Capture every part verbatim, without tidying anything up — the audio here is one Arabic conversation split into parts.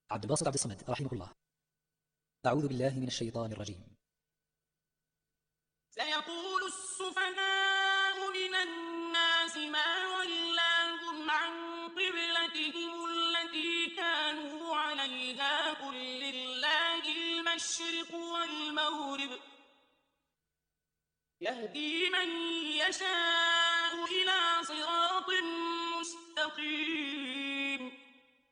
عبد الباسط عبد الصمد رحمه الله. أعوذ بالله من الشيطان الرجيم. سيقول السفهاء من الناس ما ولاهم عن قبلتهم التي كانوا عليها قل لله المشرق والمغرب يهدي من يشاء إلى صراط مستقيم.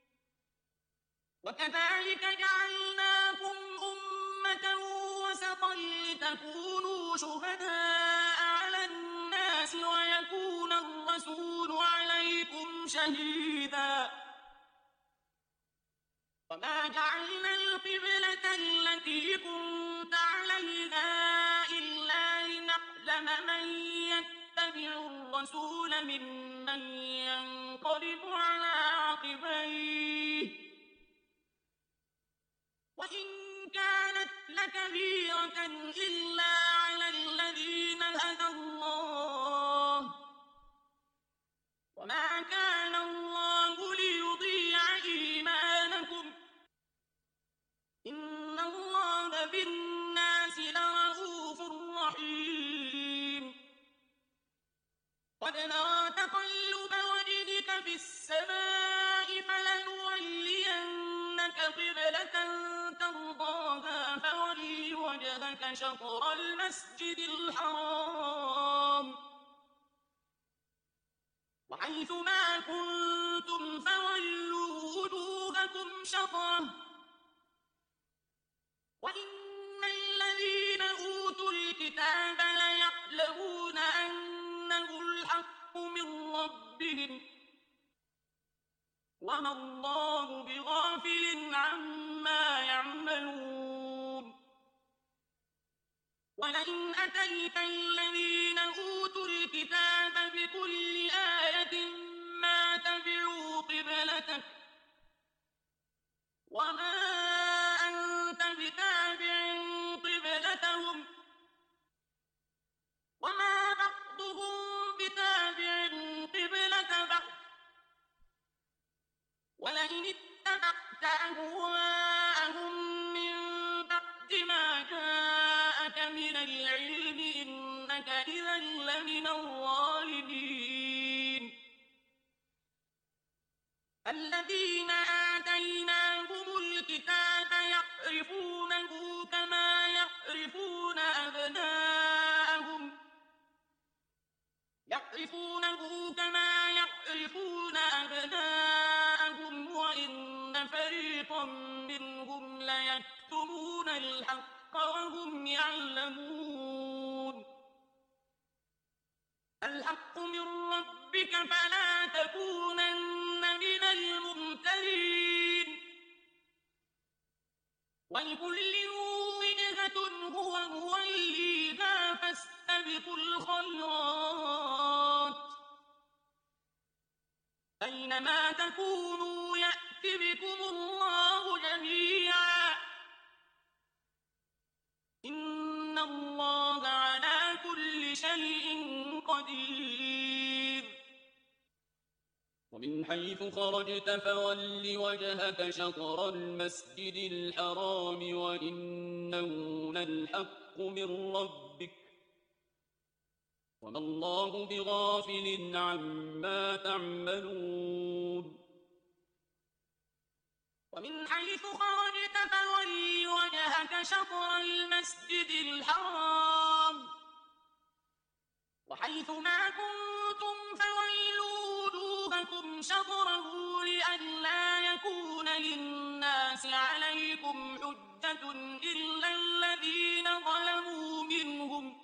وكذلك جعلناكم أمة وسطا لتكونوا شهداء على الناس ويكون الرسول عليكم شهيدا. وما جعلنا القبلة التي كنت عليها إلا لنعلم من يتبع الرسول ممن ينقلب على عقبيه وإن كانت لكبيرة إلا على الذين هدى الله وما كان الله ليضيع إيمانكم إن الله بالناس لرءوف رحيم. قد نرى تقلب وجهك في السماء فلنولينك قبلة ترضاها فول وجهك شطر المسجد الحرام وحيث ما كنتم فولوا وجوهكم شطره وإن الذين أوتوا الكتاب ليعلمون أنه الحق من ربهم وما الله بغافل عما يعملون. ولئن أتيت الذين أوتوا الكتاب بكل آية ما تبعوا قبلتك وما أنت بتابع قبلتهم وما بعضهم بتابع قبلة بعض ولئن اتبعت أهواءهم من بعد ما جاءك من العلم إنك إذا لمن الظالمين. الذين آتيناهم الكتاب يعرفونه كما يعرفون أبناءهم يعرفونه كما يعرفون أبناءهم وإن فريقا منهم ليكتمون الحق وهم يعلمون. الحق من ربك فلا تكونن من الممترين. ولكل وجهة هو موليها فاستبقوا الخيرات أينما تكونوا يأت بكم الله جميعا إن الله على كل شيء قدير. ومن حيث خرجت فول وجهك شطر المسجد الحرام وإنه للحق من ربك وما الله بغافل عما تعملون. ومن حيث خرجت فول وجهك شطر المسجد الحرام وحيث ما كنتم فولوا وجوهكم شطره لئلا يكون للناس عليكم حجة إلا الذين ظلموا منهم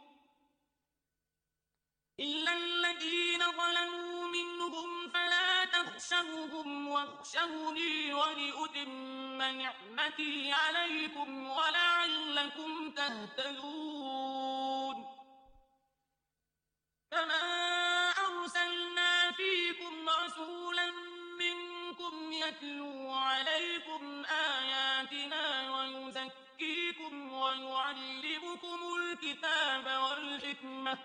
إلا الذين ظلموا منهم فلا تخشوهم واخشوني ولأتم نعمتي عليكم ولعلكم تهتدون. كما أرسلنا فيكم رسولا منكم يتلو عليكم آياتنا ويزكيكم ويعلمكم الكتاب والحكمة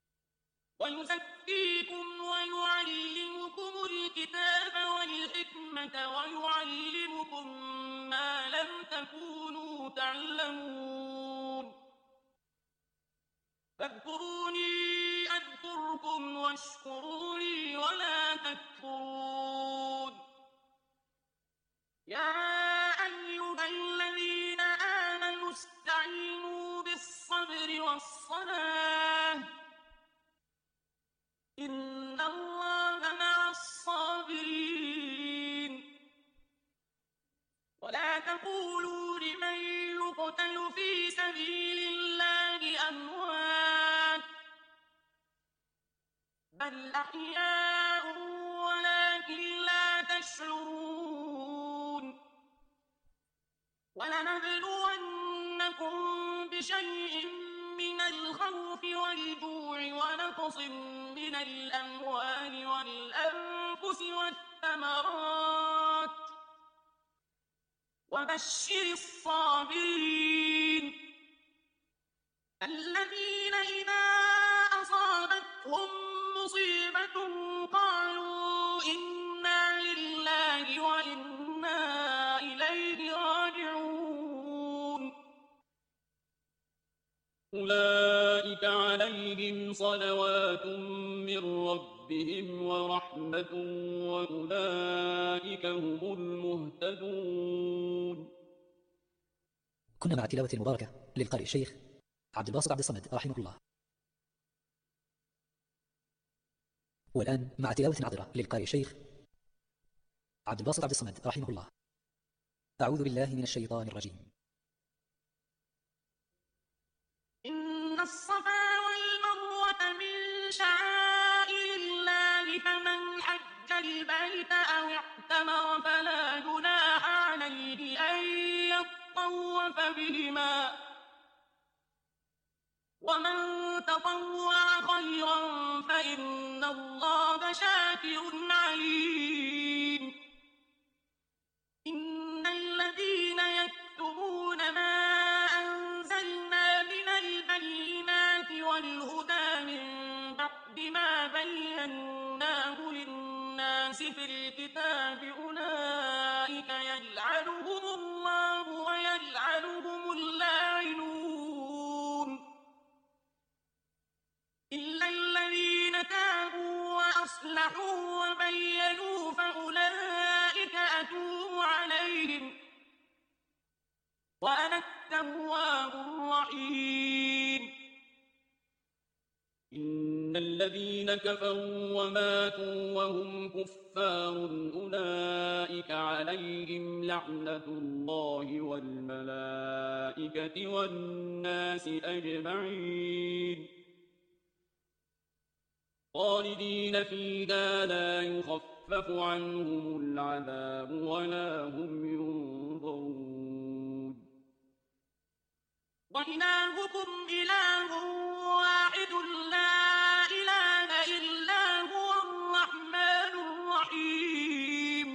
ويزكيكم ويعلمكم الكتاب والحكمة الحكمة ويعلمكم ما لم تكونوا تعلمون فاذكروني أذكركم واشكروا لي ولا تكفرون يا أيها الذين آمنوا استعينوا بالصبر والصلاة إن الله مع الصابرين ولا تقولوا لمن يقتل في سبيل الله أموات بل أحياء ولكن لا تشعرون ولنبلونكم بشيء من الخوف والجوع ونقص من الأموال والأنفس والثمرات وبشر الصابرين الذين إذا أصابتهم مصيبة قالوا إنا لله وإنا إليه راجعون أولئك عليهم صلوات من ربهم ورحمة وأولئك هم المهتدون. كنا مع تلاوة المباركة للقارئ الشيخ عبد الباسط عبد الصمد رحمه الله. والآن مع تلاوة عطرة للقارئ الشيخ عبد الباسط عبد الصمد رحمه الله. أعوذ بالله من الشيطان الرجيم. إن الصفا والمروة من شعائر الله فمن حج البيت أو اعتمر فلا جناح عليه أن يطوف بهما ومن تطوع خيرا فإن الله شاكر عليم. إن الذين يكتمون ما أنزلنا من البينات والهدى من بعد ما بيناه للناس في الكتاب أولئك يلعنهم الله ويلعنهم اللاعنون إلا الذين تابوا وأصلحوا وبينوا فأولئك أتوب عليهم وأنا التواب الرحيم. إن الذين كفروا وماتوا وهم كفار أولئك عليهم لعنة الله والملائكة والناس أجمعين خالدين فيها لا يخفف عنهم العذاب ولا هم ينظرون. وإلهكم إله واحد لا إله إلا هو الرحمن الرحيم.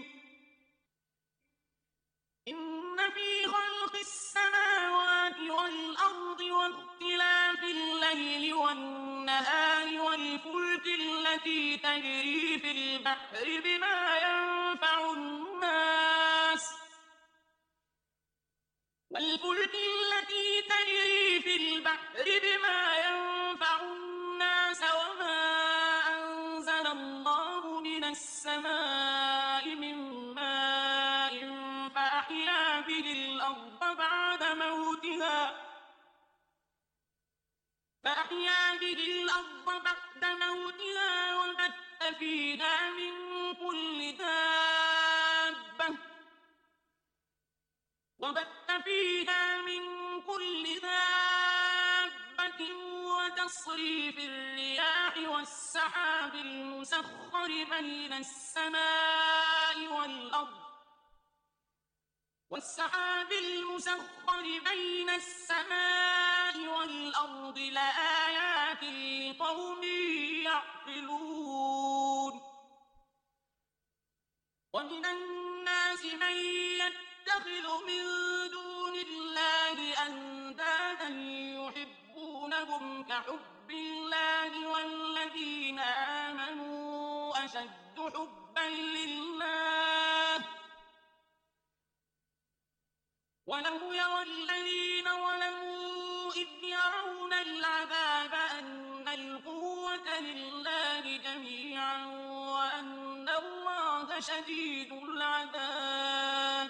إن في خلق السماوات والأرض واختلاف الليل والنهار والفلك التي تجري في البحر بما ينفع الناس والفلك التي تجري في البحر بما ينفع الناس وما أنزل الله من السماء من ماء فأحيا به الأرض بعد موتها فأحيا به الأرض بعد موتها وبث فيها من كل دابة وبث فيها من كل دابة وتصريف الرياح والسحاب المسخر بين السماء والأرض والسحاب المسخر بين السماء والأرض لآيات لقوم يعقلون. ومن الناس من يتخذ من دون الله أندادا يحبونهم كحب الله والذين آمنوا أشد حبا لله ولو يرى الذين ظلموا إذ يرون العذاب أن القوة لله جميعا وأن الله شديد العذاب.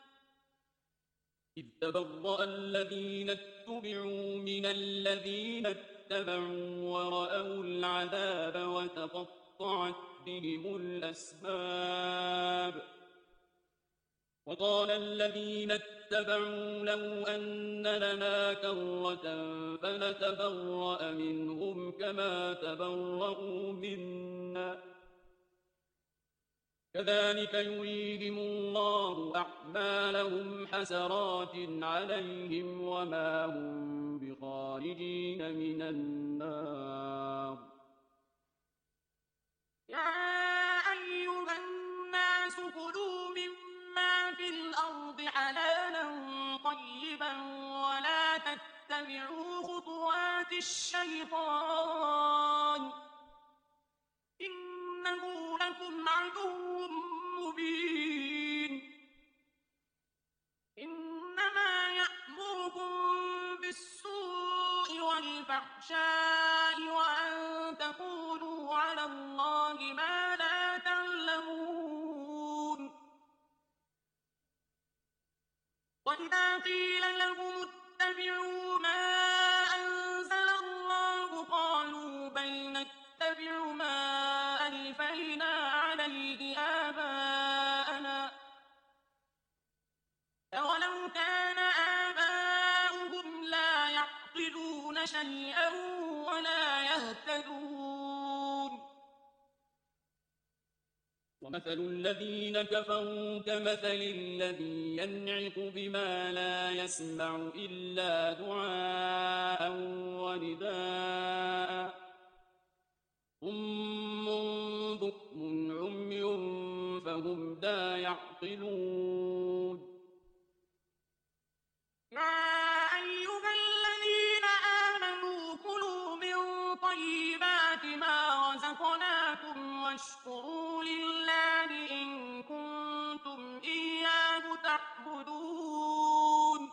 إذ تبرأ الذين اتبعوا من الذين اتبعوا ورأوا العذاب وتقطعت بهم الأسباب. وقال الذين اتبعوا لو أن لنا كرة فنتبرأ منهم كما تبرأوا منا كذلك يريهم الله أعمالهم حسرات عليهم وما هم بخارجين من النار. يا أيها الناس كلوا مما في الأرض حلالا طيبا ولا تتبعوا خطوات الشيطان إنه لكم عدو مبين. إنما يأمركم بالسوء والفحشاء وأن تقولوا على الله ما لا تعلمون. وإذا قيل لهم اتبعوا ما أنزل الله قالوا بل نتبع ما ألفينا عليه آباءنا أولو كان آباؤهم لا يعقلون شيئا ولا يهتدون. ومثل الذين كفروا كمثل الذي ينعق بما لا يسمع إلا دعاء ونداء صم بكم عمي فهم لا يعقلون. يا أيها الذين آمنوا كلوا من طيبات ما رزقناكم واشكروا لله إن كنتم إياه تعبدون.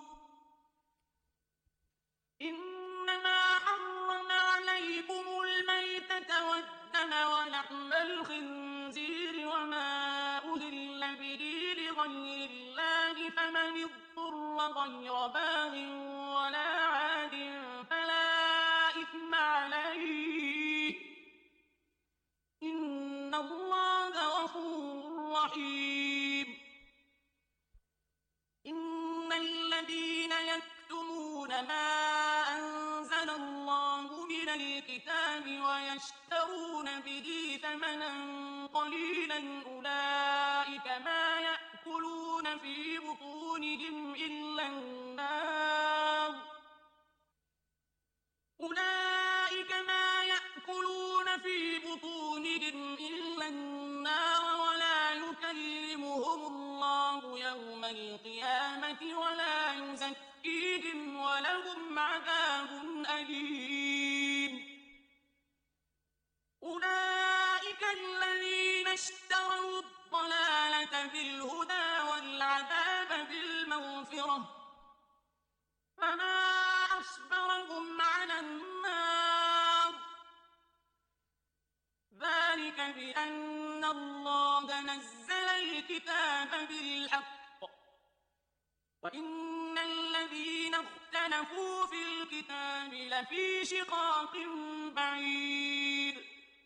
إنما حرم عليكم الميتة والدم ولحم الخنزير وما أهل به لغير الله فمن اضطر غير باغ ولا عاد فلا إثم عليه إن الله غفور رحيم. إن الذين يكتمون ما أنزل الله من الكتاب ويشترون به ثمنا قليلا أولئك ما يأكلون في بطونهم إلا النار أولئك ما يأكلون في بطونهم إلا النار ولا يكلمهم الله يوم القيامة ولا يزكيهم ولهم عذاب أليم. أولئك الذين اشتروا الضلالة بالهدى والعذاب بالمغفرة فما أصبرهم على النار ذلك بأن الله نزل الكتاب بالحق وإن الذين اختلفوا في الكتاب لفي شقاق بعيد.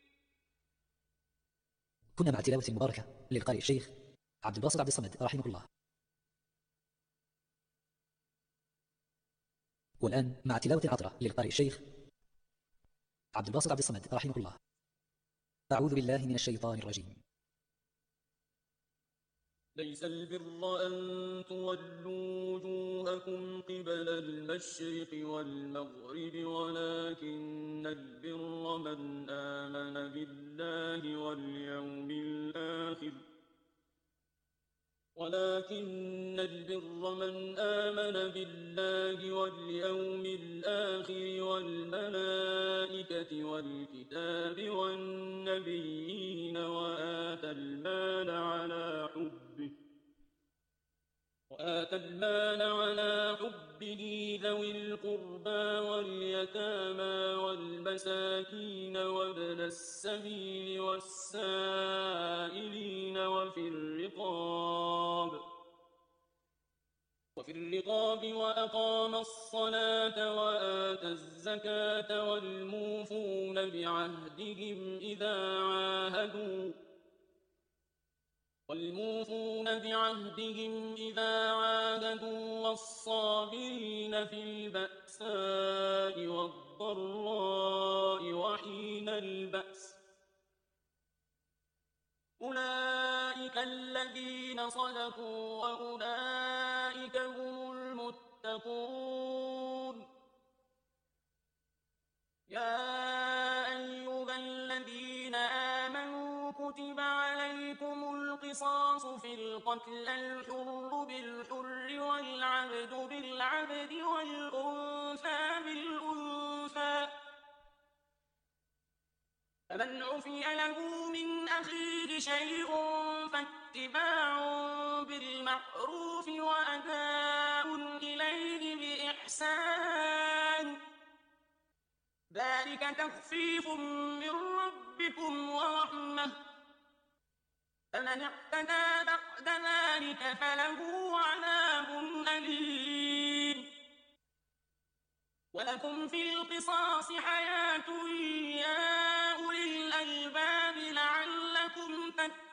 كنا مع تلاوة مباركة للقارئ الشيخ عبد الباسط عبد الصمد رحمه الله. والآن مع تلاوة عطرة للقارئ الشيخ عبد الباسط عبد الصمد رحمه الله. أعوذ بالله من الشيطان الرجيم. ليس البر أن تولوا وجوهكم قبل المشرق والمغرب ولكن البر من آمن بالله واليوم الآخر ولكن البر من آمن بالله واليوم الآخر والملائكة والكتاب والنبيين وآتى المال على حبه وآتى المال على حبه ذوي القربى واليتامى والمساكين وابن السبيل والسائلين وفي الرقاب وفي الرقاب وأقام الصلاة وآتى الزكاة والموفون بعهدهم إذا عاهدوا والموفون بعهدهم إذا عاهدوا والصابرين في البأساء والضراء وحين البأس أولئك الذين صدقوا وأولئك هم المتقون يا أيها الذين آمنوا كتب عليكم القصاص في القتل الحر بالحر والعبد بالعبد والأنثى بالأنثى فمن عفي له من أخيه شيء فاتباع بالمعروف وأداء إليه بإحسان ذلك تخفيف من ربكم ورحمة فمن اعتدى بعد ذلك فله عذاب أليم ولكم في القصاص حياة يا أولي الألباب لعلكم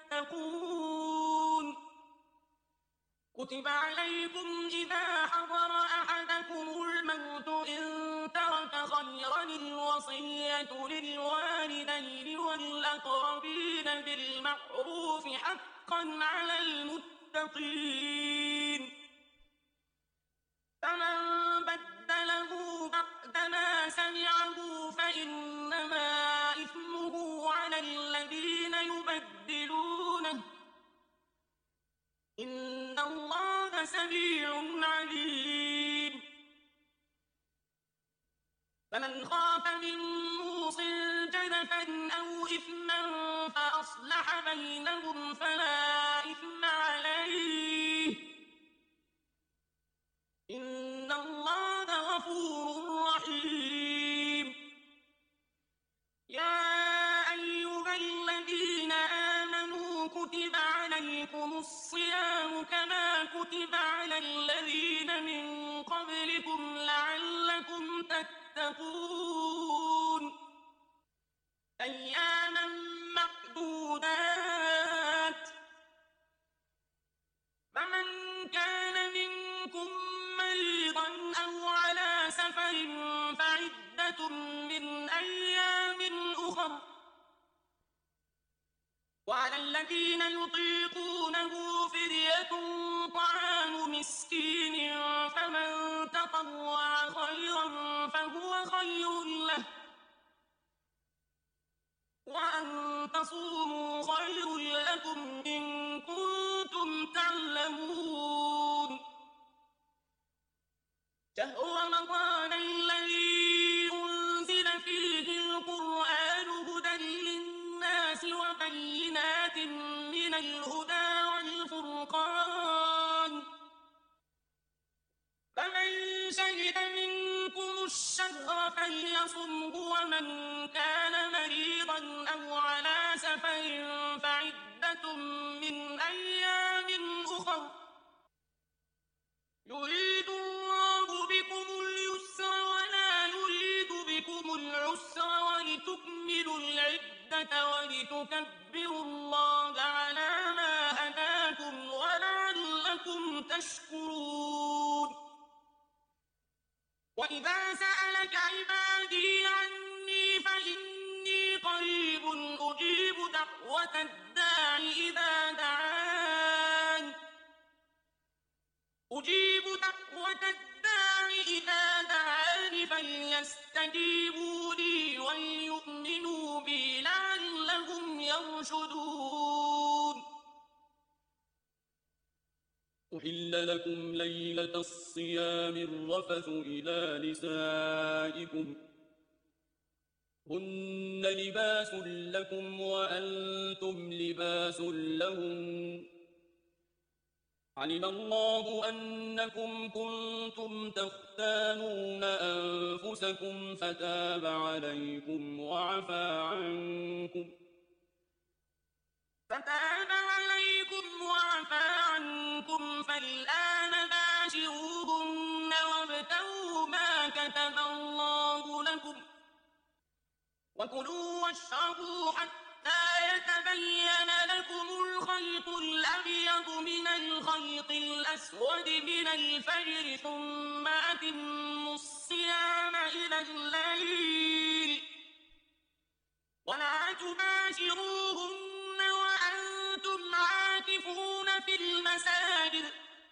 تتقون كتب عليكم إذا حضر أحدكم الموت إن ترك خيرا الوصية للوالدين والأقربين بالمعروف حقا على المتقين فمن بدله بعدما سمعه فإنما إثمه على الذين يبدلونه إن الله سميع عليم فمن خاف من موص جنفا أو إثما فأصلح بينهم فلا إثم عليه إن الله غفور رحيم يا أيها الذين آمنوا كتب عليكم الصيام كما كتب على الذين من قبلكم لعلكم تتقون أياما معدودات فمن كان منكم مريضا أو على سفر فعدة من أيام أخر وعلى الذين يطيقونه فدية طعام مسكين فمن تطوع خيرا فهو خير له وأن تصوموا خير لكم إن كنتم تعلمون شهر رمضان الذي أنزل فيه القرآن هدى للناس وبينات من الهدى والفرقان فمن شهد منكم الشهر فليصمه ومن كان مريضا أو على سفر فعدة من أيام أخر يريد الله بكم اليسر ولا يريد بكم العسر ولتكملوا العدة ولتكبروا الله على ما هداكم ولعلكم تشكرون وإذا سألك عبادي عني فإني قريب أجيب دعوة الداع إذا دعان أجيب دعوة الداع إذا دعان فليستجيبوا لي وليؤمنوا بي لعلهم يرشدون أحل لكم ليلة الصيام الرفث إلى نسائكم هن لباس لكم وأنتم لباس لهم علم الله أنكم كنتم تختانون أنفسكم فتاب عليكم وعفى عنكم فتاب عليكم وعفى عنكم فالآن باشروهن وابتغوا ما كتب الله لكم وكلوا واشربوا حتى يتبين لكم الخيط الأبيض من الخيط الأسود من الفجر ثم أتموا الصيام إلى الليل ولا تباشروهن وأنتم عاكفون في المساجد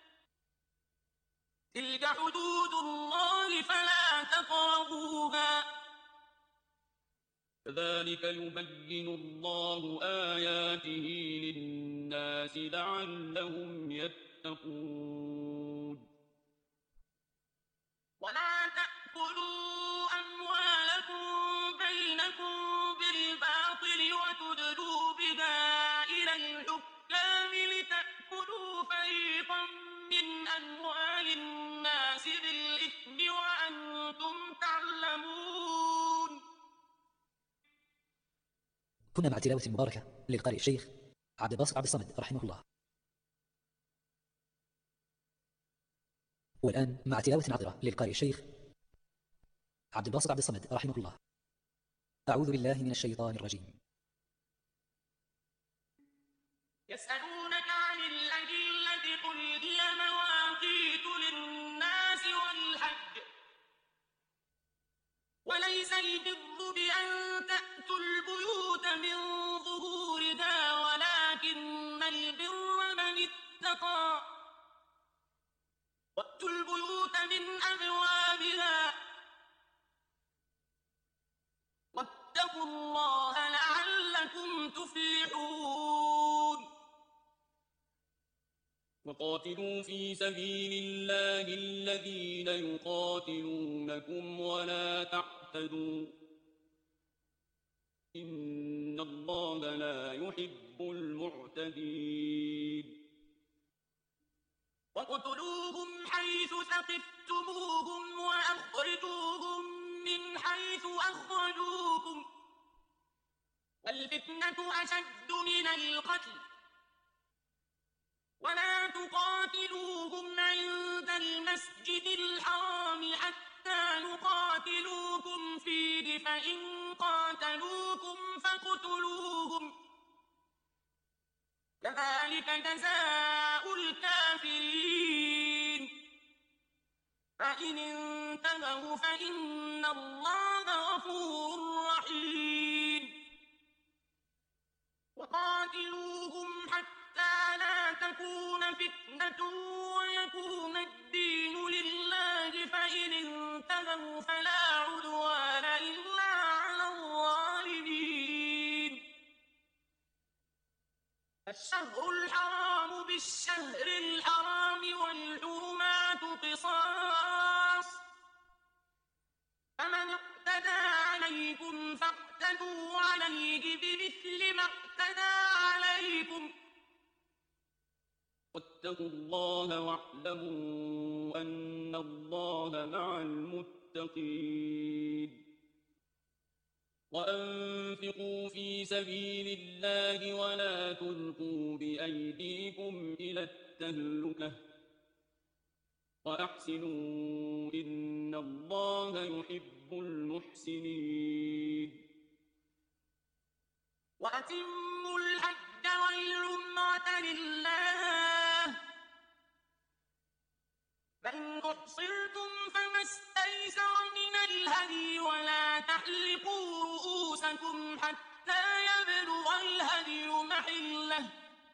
تلك حدود الله فلا تقربوها كذلك يبين الله آياته للناس لعلهم يتقون ولا تأكلوا أموالكم بينكم بالباطل وتدلوا بها إلى الحكام لتأكلوا فريقا من أموال الناس بالإثم وأنتم تعلمون. كنا مع تلاوة مباركة للقارئ الشيخ عبد الباسط عبد الصمد رحمه الله. والآن مع تلاوة عطرة للقارئ الشيخ عبد الباسط عبد الصمد رحمه الله. أعوذ بالله من الشيطان الرجيم. يسألونك عن الأهلة قل هي مواقيت للناس والحج وليس البر بأن تأتوا البيوت من ظهورها ولكن البر من اتقى وأتوا البيوت من أبوابها واتقوا الله لعلكم تفلحون. وقاتلوا في سبيل الله الذين يقاتلونكم ولا تعتدوا إن الله لا يحب المعتدين. وَاقْتُلُوهُمْ حَيْثُ ثَقِفْتُمُوهُمْ وَأَخْرِجُوهُم مِّنْ حَيْثُ أَخْرَجُوكُمْ وَالْفِتْنَةُ أَشَدُّ مِنَ الْقَتْلِ وَلَا تُقَاتِلُوهُمْ عِندَ الْمَسْجِدِ الْحَرَامِ حَتَّىٰ يُقَاتِلُوكُمْ فِيهِ فَإِن قَاتَلُوكُمْ فَاقْتُلُوهُمْ كَذَٰلِكَ جَزَاءُ الْكَافِرِينَ. فَإِنِ انتَهَوْا فَإِنَّ اللَّهَ غَفُورٌ رَّحِيمٌ. وَقَاتِلُوهُمْ حَتَّىٰ لَا تَكُونَ فِتْنَةٌ وَيَكُونَ الدِّينُ لِلَّهِ فَإِنِ انتَهَوْا فَلَا عُدْوَانَ إِلَّا عَلَى الظَّالِمِينَ. الشهر الحرام بالشهر الحرام والحرمات قصاص فمن اعتدى عليكم فاعتدوا عليه بمثل ما اعتدى عليكم واتقوا الله واعلموا أن الله مع المتقين. وأنفقوا في سبيل الله ولا تلقوا بأيديكم إلى التهلكة وأحسنوا إن الله يحب المحسنين. وأتموا الحج والعمرة لله فإن أحصرتم فما استيسر من الهدي ولا تحلقوا رؤوسكم حتى يبلغ الهدي محله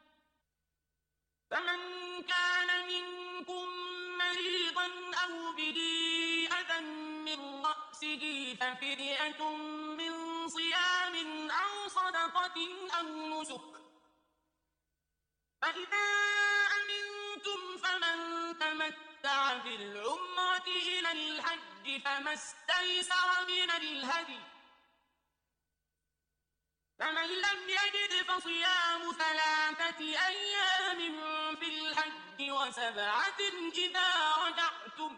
فمن كان منكم مريضا أو به أذى من رأسه ففدية من صيام أو صدقة أو نسك فإذا أمنتم فمن تمتع بالعمرة إلى الحج فما استيسر من الهدي فمن لم يجد فصيام ثلاثة أيام في الحج وسبعة إذا رجعتم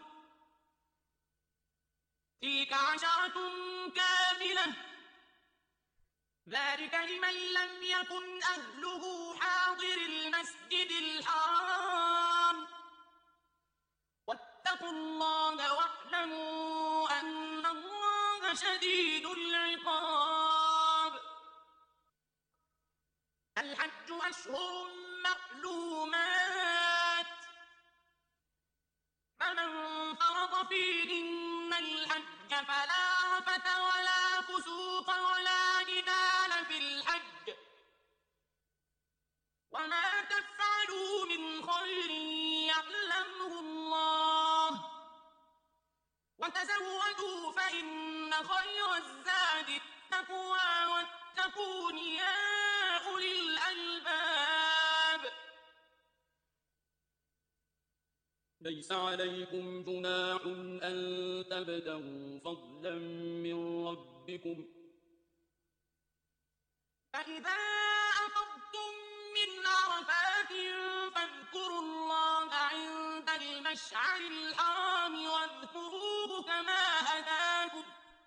تلك عشرة كاملة ذلك لمن لم يكن أهله حاضر المسجد الحرام واتقوا الله واعلموا أن الله شديد العقاب. الحج أشهر معلومات فمن فرض فيهن الحج فلا رفث ولا فسوق ولا جدال في الحج وما تفعلوا من خير يعلمه الله وتزودوا فإن خير الزاد التقوى واتقون يا أولي الألباب. ليس عليكم جناح أن تبتغوا فضلا من ربكم فإذا أفضتم من عرفات فاذكروا الله عند المشعر الحرام واذكروه كما هداكم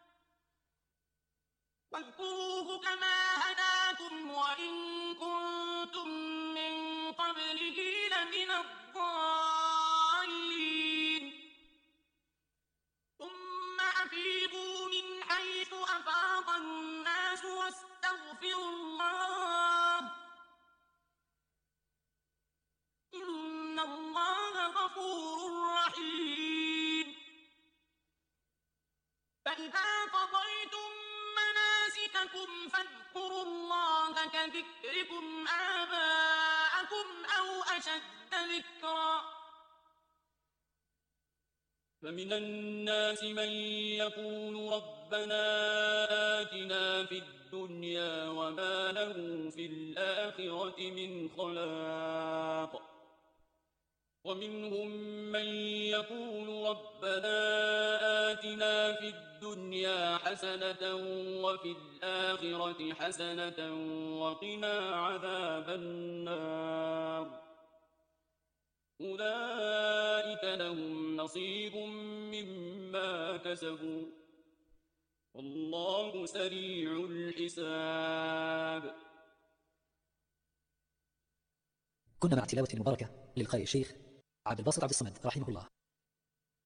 واذكروه كما هداكم وإن كنتم من قبله لمن الضالين. ثم أفيضوا من حيث أفاض الناس واستغفروا الله إن الله غفور رحيم. فإذا قضيتم مناسككم فاذكروا الله كذكركم آباءكم أو أشد ذكرا فمن الناس من يقول ربنا آتنا في الدنيا وما له في الآخرة من خلاق ومنهم من يقول ربنا آتنا في الدنيا حسنة وفي الآخرة حسنة وقنا عذاب النار أولئك لهم نصيب مما كسبوا والله سريع الحساب. كنا مع تلاوة مباركة للقارئ الشيخ عبد الباسط عبد الصمد رحمه الله.